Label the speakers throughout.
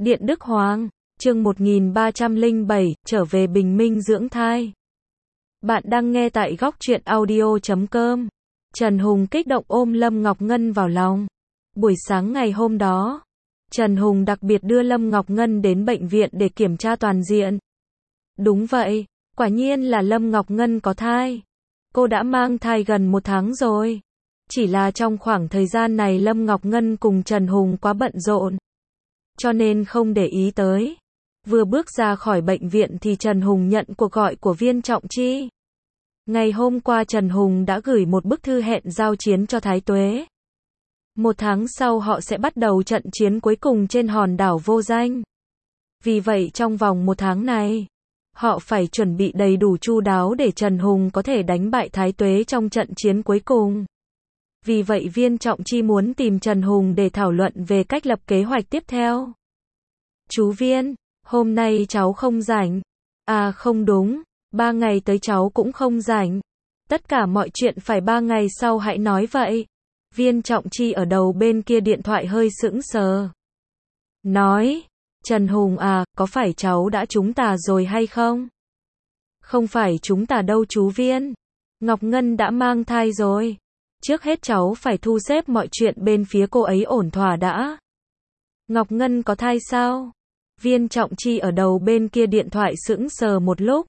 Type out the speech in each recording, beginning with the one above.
Speaker 1: Điện Đức Hoàng, chương 1307, trở về bình minh dưỡng thai. Bạn đang nghe tại góc truyện audio.com. Trần Hùng kích động ôm Lâm Ngọc Ngân vào lòng. Buổi sáng ngày hôm đó, Trần Hùng đặc biệt đưa Lâm Ngọc Ngân đến bệnh viện để kiểm tra toàn diện. Đúng vậy, quả nhiên là Lâm Ngọc Ngân có thai. Cô đã mang thai gần 1 tháng rồi. Chỉ là trong khoảng thời gian này Lâm Ngọc Ngân cùng Trần Hùng quá bận rộn, cho nên không để ý tới. Vừa bước ra khỏi bệnh viện thì Trần Hùng nhận cuộc gọi của Viên Trọng Chi. Ngày hôm qua Trần Hùng đã gửi một bức thư hẹn giao chiến cho Thái Tuế. 1 tháng sau họ sẽ bắt đầu trận chiến cuối cùng trên hòn đảo vô danh. Vì vậy trong vòng 1 tháng này, họ phải chuẩn bị đầy đủ chu đáo để Trần Hùng có thể đánh bại Thái Tuế trong trận chiến cuối cùng. Vì vậy Viên Trọng Chi muốn tìm Trần Hùng để thảo luận về cách lập kế hoạch tiếp theo. Chú Viên, hôm nay cháu không rảnh. À không đúng, 3 ngày tới cháu cũng không rảnh. Tất cả mọi chuyện phải 3 ngày sau hãy nói vậy. Viên Trọng Chi ở đầu bên kia điện thoại hơi sững sờ. Nói, Trần Hùng à, có phải cháu đã trúng tà rồi hay không? Không phải trúng tà đâu chú Viên. Ngọc Ngân đã mang thai rồi. Trước hết cháu phải thu xếp mọi chuyện bên phía cô ấy ổn thỏa đã. Ngọc Ngân có thai sao? Viên Trọng Chi ở đầu bên kia điện thoại sững sờ một lúc.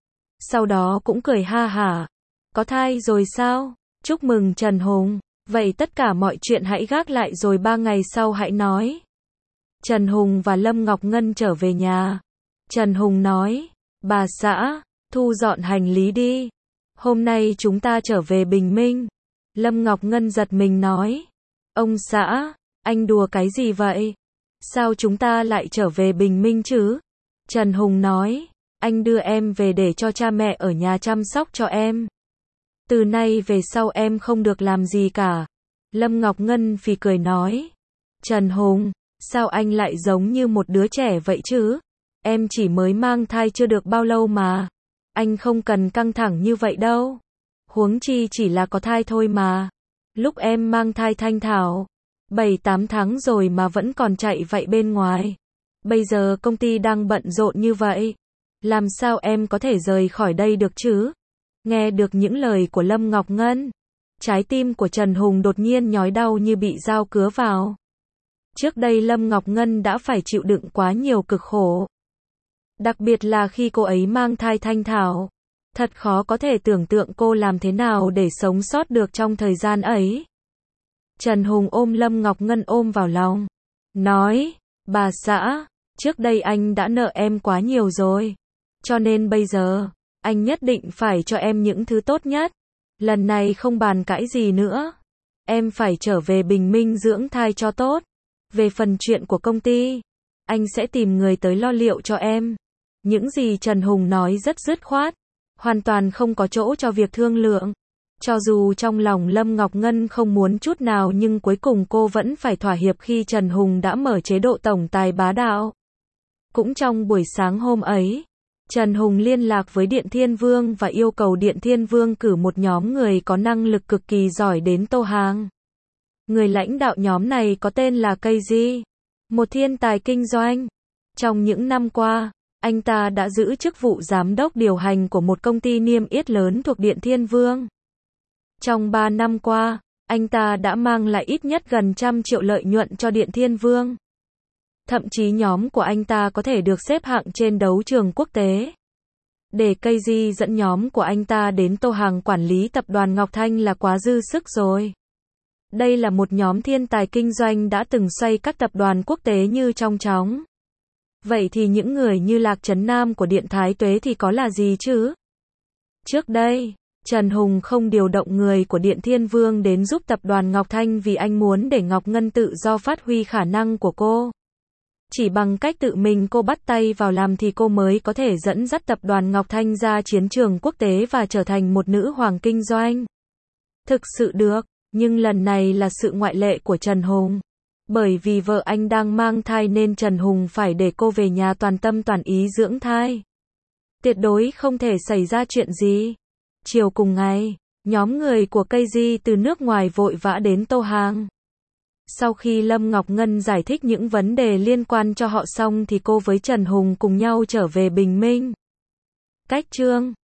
Speaker 1: Sau đó cũng cười ha hả. Có thai rồi sao? Chúc mừng Trần Hùng. Vậy tất cả mọi chuyện hãy gác lại rồi 3 ngày sau hãy nói. Trần Hùng và Lâm Ngọc Ngân trở về nhà. Trần Hùng nói, bà xã, thu dọn hành lý đi. Hôm nay chúng ta trở về bình minh. Lâm Ngọc Ngân giật mình nói, ông xã, anh đùa cái gì vậy? Sao chúng ta lại trở về bình minh chứ? Trần Hùng nói, anh đưa em về để cho cha mẹ ở nhà chăm sóc cho em. Từ nay về sau em không được làm gì cả. Lâm Ngọc Ngân phì cười nói, Trần Hùng, sao anh lại giống như một đứa trẻ vậy chứ? Em chỉ mới mang thai chưa được bao lâu mà. Anh không cần căng thẳng như vậy đâu. Huống chi chỉ là có thai thôi mà. Lúc em mang thai thanh thảo 7-8 tháng rồi mà vẫn còn chạy vậy bên ngoài. Bây giờ công ty đang bận rộn như vậy. Làm sao em có thể rời khỏi đây được chứ? Nghe được những lời của Lâm Ngọc Ngân, trái tim của Trần Hùng đột nhiên nhói đau như bị dao cứa vào. Trước đây Lâm Ngọc Ngân đã phải chịu đựng quá nhiều cực khổ. Đặc biệt là khi cô ấy mang thai thanh thảo. Thật khó có thể tưởng tượng cô làm thế nào để sống sót được trong thời gian ấy. Trần Hùng ôm Lâm Ngọc Ngân ôm vào lòng. Nói, bà xã, trước đây anh đã nợ em quá nhiều rồi. Cho nên bây giờ, anh nhất định phải cho em những thứ tốt nhất. Lần này không bàn cãi gì nữa. Em phải trở về bình minh dưỡng thai cho tốt. Về phần chuyện của công ty, anh sẽ tìm người tới lo liệu cho em. Những gì Trần Hùng nói rất dứt khoát. Hoàn toàn không có chỗ cho việc thương lượng. Cho dù trong lòng Lâm Ngọc Ngân không muốn chút nào nhưng cuối cùng cô vẫn phải thỏa hiệp khi Trần Hùng đã mở chế độ tổng tài bá đạo. Cũng trong buổi sáng hôm ấy, Trần Hùng liên lạc với Điện Thiên Vương và yêu cầu Điện Thiên Vương cử một nhóm người có năng lực cực kỳ giỏi đến Tô Hàng. Người lãnh đạo nhóm này có tên là KZ, một thiên tài kinh doanh. Trong những năm qua, anh ta đã giữ chức vụ giám đốc điều hành của một công ty niêm yết lớn thuộc Điện Thiên Vương. Trong 3 năm qua, anh ta đã mang lại ít nhất gần 100 triệu lợi nhuận cho Điện Thiên Vương. Thậm chí nhóm của anh ta có thể được xếp hạng trên đấu trường quốc tế. Để KZ dẫn nhóm của anh ta đến Tô Hàng quản lý tập đoàn Ngọc Thanh là quá dư sức rồi. Đây là một nhóm thiên tài kinh doanh đã từng xoay các tập đoàn quốc tế như trong chóng. Vậy thì những người như Lạc Trấn Nam của Điện Thái Tuế thì có là gì chứ? Trước đây, Trần Hùng không điều động người của Điện Thiên Vương đến giúp tập đoàn Ngọc Thanh vì anh muốn để Ngọc Ngân tự do phát huy khả năng của cô. Chỉ bằng cách tự mình cô bắt tay vào làm thì cô mới có thể dẫn dắt tập đoàn Ngọc Thanh ra chiến trường quốc tế và trở thành một nữ hoàng kinh doanh. Thực sự được, nhưng lần này là sự ngoại lệ của Trần Hùng. Bởi vì vợ anh đang mang thai nên Trần Hùng phải để cô về nhà toàn tâm toàn ý dưỡng thai. Tuyệt đối không thể xảy ra chuyện gì. Chiều cùng ngày, nhóm người của KZ từ nước ngoài vội vã đến Tô Hàng. Sau khi Lâm Ngọc Ngân giải thích những vấn đề liên quan cho họ xong thì cô với Trần Hùng cùng nhau trở về Bình Minh. Cách chương